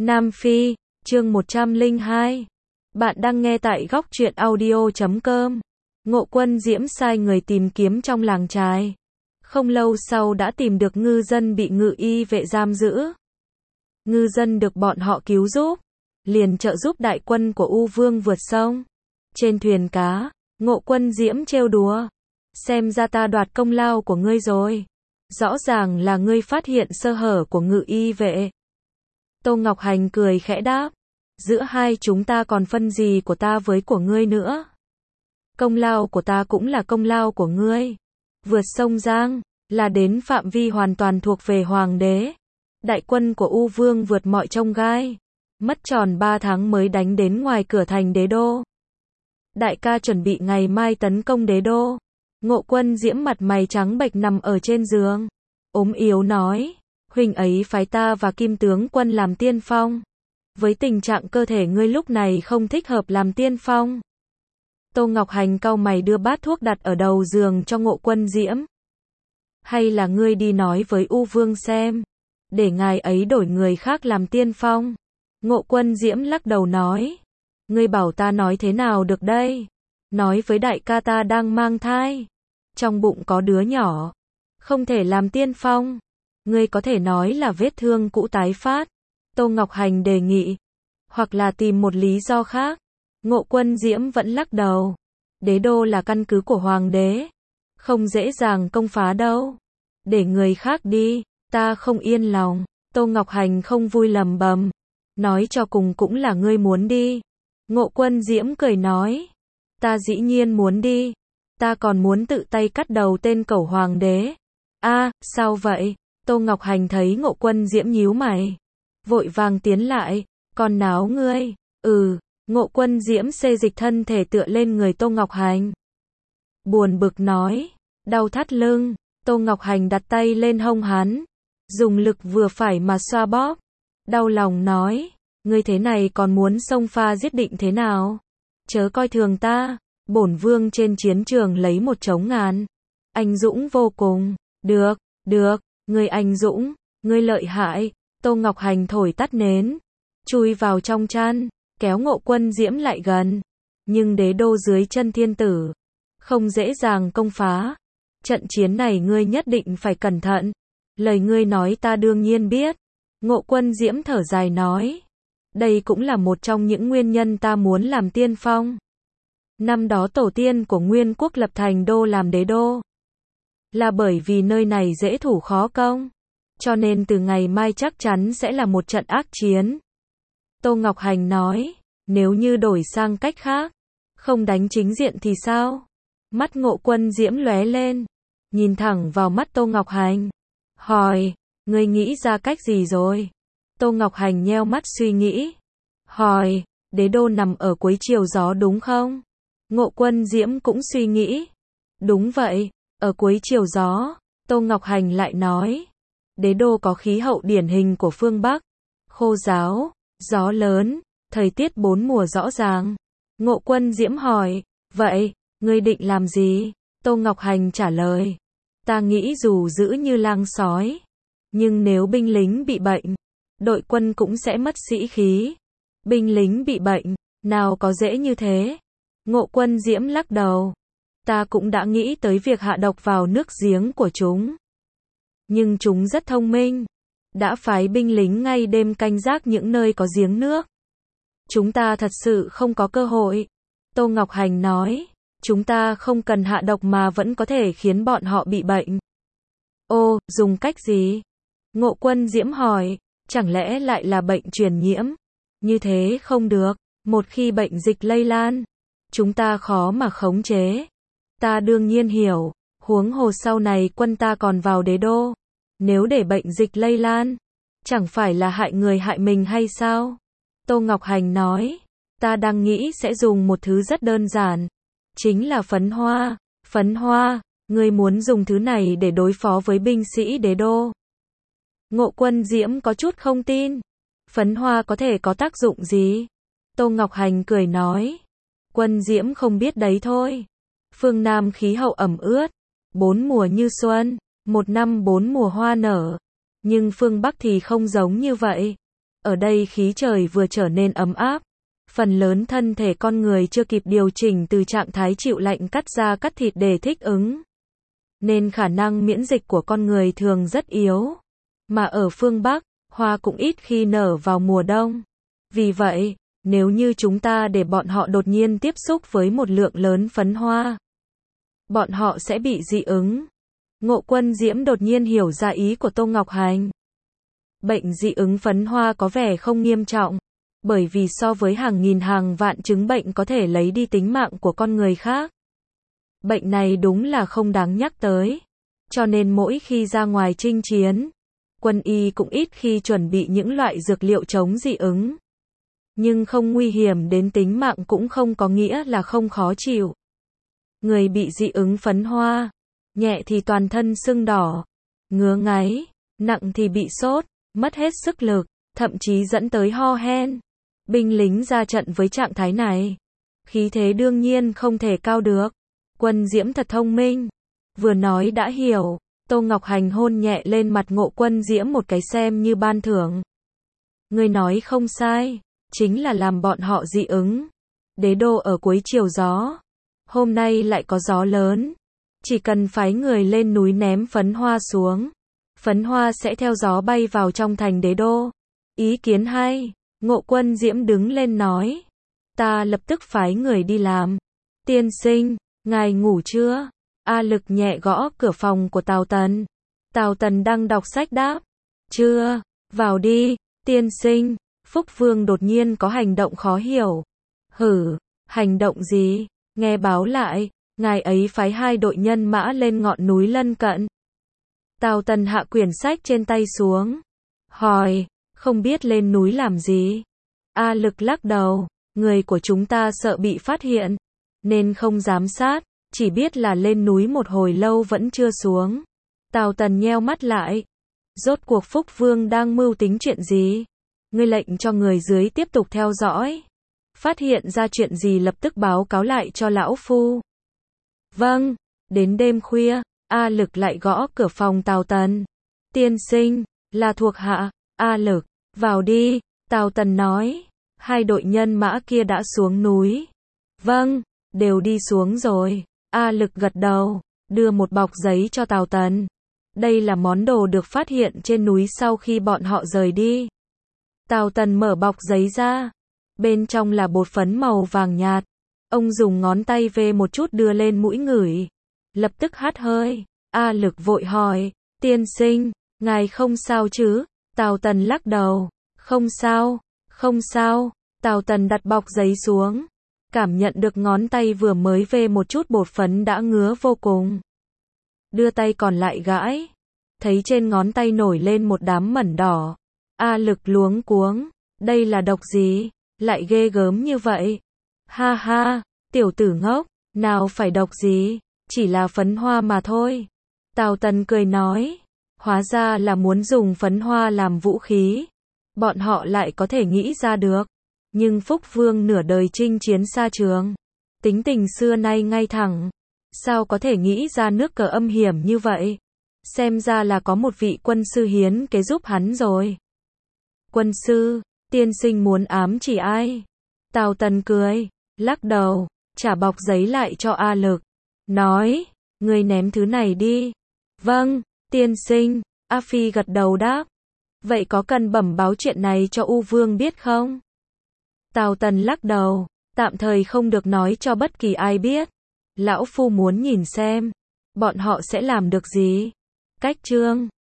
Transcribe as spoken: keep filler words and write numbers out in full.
Nam Phi, chương một trăm lẻ hai. Bạn đang nghe tại góc truyện audio chấm com. Ngộ Quân Diễm sai người tìm kiếm trong làng trài. Không lâu sau đã tìm được ngư dân bị ngự y vệ giam giữ. Ngư dân được bọn họ cứu giúp, liền trợ giúp đại quân của U Vương vượt sông. Trên thuyền cá, Ngộ Quân Diễm trêu đùa. Xem ra ta đoạt công lao của ngươi rồi. Rõ ràng là ngươi phát hiện sơ hở của ngự y vệ. Tô Ngọc Hành cười khẽ đáp. Giữa hai chúng ta còn phân gì của ta với của ngươi nữa. Công lao của ta cũng là công lao của ngươi. Vượt sông Giang, là đến phạm vi hoàn toàn thuộc về hoàng đế. Đại quân của U Vương vượt mọi chông gai. Mất tròn ba tháng mới đánh đến ngoài cửa thành đế đô. Đại ca chuẩn bị ngày mai tấn công đế đô. Ngộ Quân Diễm mặt mày trắng bệch nằm ở trên giường. Ốm yếu nói. Huynh ấy phái ta và Kim tướng quân làm tiên phong. Với tình trạng cơ thể ngươi lúc này không thích hợp làm tiên phong. Tô Ngọc Hành cau mày đưa bát thuốc đặt ở đầu giường cho Ngộ Quân Diễm. Hay là ngươi đi nói với U Vương xem. Để ngài ấy đổi người khác làm tiên phong. Ngộ Quân Diễm lắc đầu nói. Ngươi bảo ta nói thế nào được đây? Nói với đại ca ta đang mang thai. Trong bụng có đứa nhỏ. Không thể làm tiên phong. Ngươi có thể nói là vết thương cũ tái phát. Tô Ngọc Hành đề nghị. Hoặc là tìm một lý do khác. Ngộ Quân Diễm vẫn lắc đầu. Đế đô là căn cứ của hoàng đế. Không dễ dàng công phá đâu. Để người khác đi, ta không yên lòng. Tô Ngọc Hành không vui lầm bầm. Nói cho cùng cũng là ngươi muốn đi. Ngộ Quân Diễm cười nói. Ta dĩ nhiên muốn đi. Ta còn muốn tự tay cắt đầu tên cẩu hoàng đế. A, sao vậy? Tô Ngọc Hành thấy Ngộ Quân Diễm nhíu mày. Vội vàng tiến lại. Còn náo ngươi. Ừ. Ngộ Quân Diễm xê dịch thân thể tựa lên người Tô Ngọc Hành. Buồn bực nói. Đau thắt lưng. Tô Ngọc Hành đặt tay lên hông hắn. Dùng lực vừa phải mà xoa bóp. Đau lòng nói. Ngươi thế này còn muốn xông pha giết định thế nào? Chớ coi thường ta. Bổn vương trên chiến trường lấy một trống ngàn. Anh dũng vô cùng. Được, được. Ngươi anh dũng. Ngươi lợi hại. Tô Ngọc Hành thổi tắt nến. Chui vào trong chăn. Kéo Ngộ Quân Diễm lại gần. Nhưng đế đô dưới chân thiên tử. Không dễ dàng công phá. Trận chiến này ngươi nhất định phải cẩn thận. Lời ngươi nói ta đương nhiên biết. Ngộ Quân Diễm thở dài nói. Đây cũng là một trong những nguyên nhân ta muốn làm tiên phong. Năm đó tổ tiên của Nguyên Quốc lập thành đô làm đế đô. Là bởi vì nơi này dễ thủ khó công. Cho nên từ ngày mai chắc chắn sẽ là một trận ác chiến. Tô Ngọc Hành nói. Nếu như đổi sang cách khác. Không đánh chính diện thì sao? Mắt Ngộ Quân Diễm lóe lên. Nhìn thẳng vào mắt Tô Ngọc Hành. Hỏi. Ngươi nghĩ ra cách gì rồi? Tô Ngọc Hành nheo mắt suy nghĩ. Hỏi. Đế đô nằm ở cuối chiều gió đúng không? Ngộ Quân Diễm cũng suy nghĩ. Đúng vậy. Ở cuối chiều gió. Tô Ngọc Hành lại nói. Đế đô có khí hậu điển hình của phương Bắc. Khô ráo. Gió lớn. Thời tiết bốn mùa rõ ràng. Ngộ Quân Diễm hỏi. Vậy, ngươi định làm gì? Tô Ngọc Hành trả lời. Ta nghĩ dù giữ như lang sói. Nhưng nếu binh lính bị bệnh. Đội quân cũng sẽ mất sĩ khí. Binh lính bị bệnh. Nào có dễ như thế? Ngộ Quân Diễm lắc đầu. Ta cũng đã nghĩ tới việc hạ độc vào nước giếng của chúng. Nhưng chúng rất thông minh. Đã phái binh lính ngay đêm canh gác những nơi có giếng nước. Chúng ta thật sự không có cơ hội. Tô Ngọc Hành nói. Chúng ta không cần hạ độc mà vẫn có thể khiến bọn họ bị bệnh. Ô, dùng cách gì? Ngộ Quân Diễm hỏi. Chẳng lẽ lại là bệnh truyền nhiễm? Như thế không được. Một khi bệnh dịch lây lan. Chúng ta khó mà khống chế. Ta đương nhiên hiểu. Huống hồ sau này quân ta còn vào đế đô. Nếu để bệnh dịch lây lan. Chẳng phải là hại người hại mình hay sao? Tô Ngọc Hành nói. Ta đang nghĩ sẽ dùng một thứ rất đơn giản. Chính là phấn hoa. Phấn hoa. Ngươi muốn dùng thứ này để đối phó với binh sĩ đế đô. Ngộ Quân Diễm có chút không tin. Phấn hoa có thể có tác dụng gì? Tô Ngọc Hành cười nói. Quân Diễm không biết đấy thôi. Phương Nam khí hậu ẩm ướt. Bốn mùa như xuân. Một năm bốn mùa hoa nở. Nhưng phương Bắc thì không giống như vậy. Ở đây khí trời vừa trở nên ấm áp. Phần lớn thân thể con người chưa kịp điều chỉnh từ trạng thái chịu lạnh cắt da cắt thịt để thích ứng. Nên khả năng miễn dịch của con người thường rất yếu. Mà ở phương Bắc, hoa cũng ít khi nở vào mùa đông. Vì vậy, nếu như chúng ta để bọn họ đột nhiên tiếp xúc với một lượng lớn phấn hoa, bọn họ sẽ bị dị ứng. Ngộ Quân Diễm đột nhiên hiểu ra ý của Tô Ngọc Hành. Bệnh dị ứng phấn hoa có vẻ không nghiêm trọng, bởi vì so với hàng nghìn hàng vạn chứng bệnh có thể lấy đi tính mạng của con người khác, bệnh này đúng là không đáng nhắc tới. Cho nên mỗi khi ra ngoài chinh chiến, quân y cũng ít khi chuẩn bị những loại dược liệu chống dị ứng. Nhưng không nguy hiểm đến tính mạng cũng không có nghĩa là không khó chịu. Người bị dị ứng phấn hoa, nhẹ thì toàn thân sưng đỏ, ngứa ngáy, nặng thì bị sốt, mất hết sức lực, thậm chí dẫn tới ho hen. Binh lính ra trận với trạng thái này, khí thế đương nhiên không thể cao được. Quân Diễm thật thông minh, vừa nói đã hiểu. Tô Ngọc Hành hôn nhẹ lên mặt Ngộ Quân Diễm một cái xem như ban thưởng. Người nói không sai, chính là làm bọn họ dị ứng. Đế đô ở cuối chiều gió, hôm nay lại có gió lớn, chỉ cần phái người lên núi ném phấn hoa xuống, phấn hoa sẽ theo gió bay vào trong thành đế đô. Ý kiến hay. Ngộ Quân Diễm đứng lên nói, ta lập tức phái người đi làm. Tiên sinh, ngài ngủ chưa? A Lực nhẹ gõ cửa phòng của Tào Tần. Tào Tần đang đọc sách đáp, chưa, vào đi. Tiên sinh. Phúc Vương đột nhiên có hành động khó hiểu. Hử, hành động gì? Nghe báo lại, ngài ấy phái hai đội nhân mã lên ngọn núi lân cận. Tào Tần hạ quyển sách trên tay xuống, hỏi, không biết lên núi làm gì? A Lực lắc đầu, người của chúng ta sợ bị phát hiện, nên không giám sát, chỉ biết là lên núi một hồi lâu vẫn chưa xuống. Tào Tần nheo mắt lại, rốt cuộc Phúc Vương đang mưu tính chuyện gì? Ngươi lệnh cho người dưới tiếp tục theo dõi, phát hiện ra chuyện gì lập tức báo cáo lại cho lão phu. Vâng. Đến đêm khuya, A Lực lại gõ cửa phòng Tào Tần. Tiên sinh, là thuộc hạ. A Lực, vào đi. Tào Tần nói, hai đội nhân mã kia đã xuống núi. Vâng, đều đi xuống rồi. A Lực gật đầu, đưa một bọc giấy cho Tào Tần. Đây là món đồ được phát hiện trên núi sau khi bọn họ rời đi. Tào Tần mở bọc giấy ra, bên trong là bột phấn màu vàng nhạt. Ông dùng ngón tay vê một chút đưa lên mũi ngửi, lập tức hắt hơi. A Lực vội hỏi, tiên sinh, ngài không sao chứ? Tào Tần lắc đầu, không sao, không sao. Tào Tần đặt bọc giấy xuống, cảm nhận được ngón tay vừa mới vê một chút bột phấn đã ngứa vô cùng. Đưa tay còn lại gãi, thấy trên ngón tay nổi lên một đám mẩn đỏ. A Lực luống cuống, đây là độc gì, lại ghê gớm như vậy? Ha ha, tiểu tử ngốc, nào phải độc gì, chỉ là phấn hoa mà thôi. Tào Tần cười nói, hóa ra là muốn dùng phấn hoa làm vũ khí. Bọn họ lại có thể nghĩ ra được. Nhưng Phúc Vương nửa đời chinh chiến xa trường, tính tình xưa nay ngay thẳng, sao có thể nghĩ ra nước cờ âm hiểm như vậy? Xem ra là có một vị quân sư hiến kế giúp hắn rồi. Quân sư, tiên sinh muốn ám chỉ ai? Tào Tần cười, lắc đầu, trả bọc giấy lại cho A Lực, nói, ngươi ném thứ này đi. Vâng, tiên sinh. A Phi gật đầu đáp. Vậy có cần bẩm báo chuyện này cho U Vương biết không? Tào Tần lắc đầu, tạm thời không được nói cho bất kỳ ai biết. Lão phu muốn nhìn xem, bọn họ sẽ làm được gì. Cách chương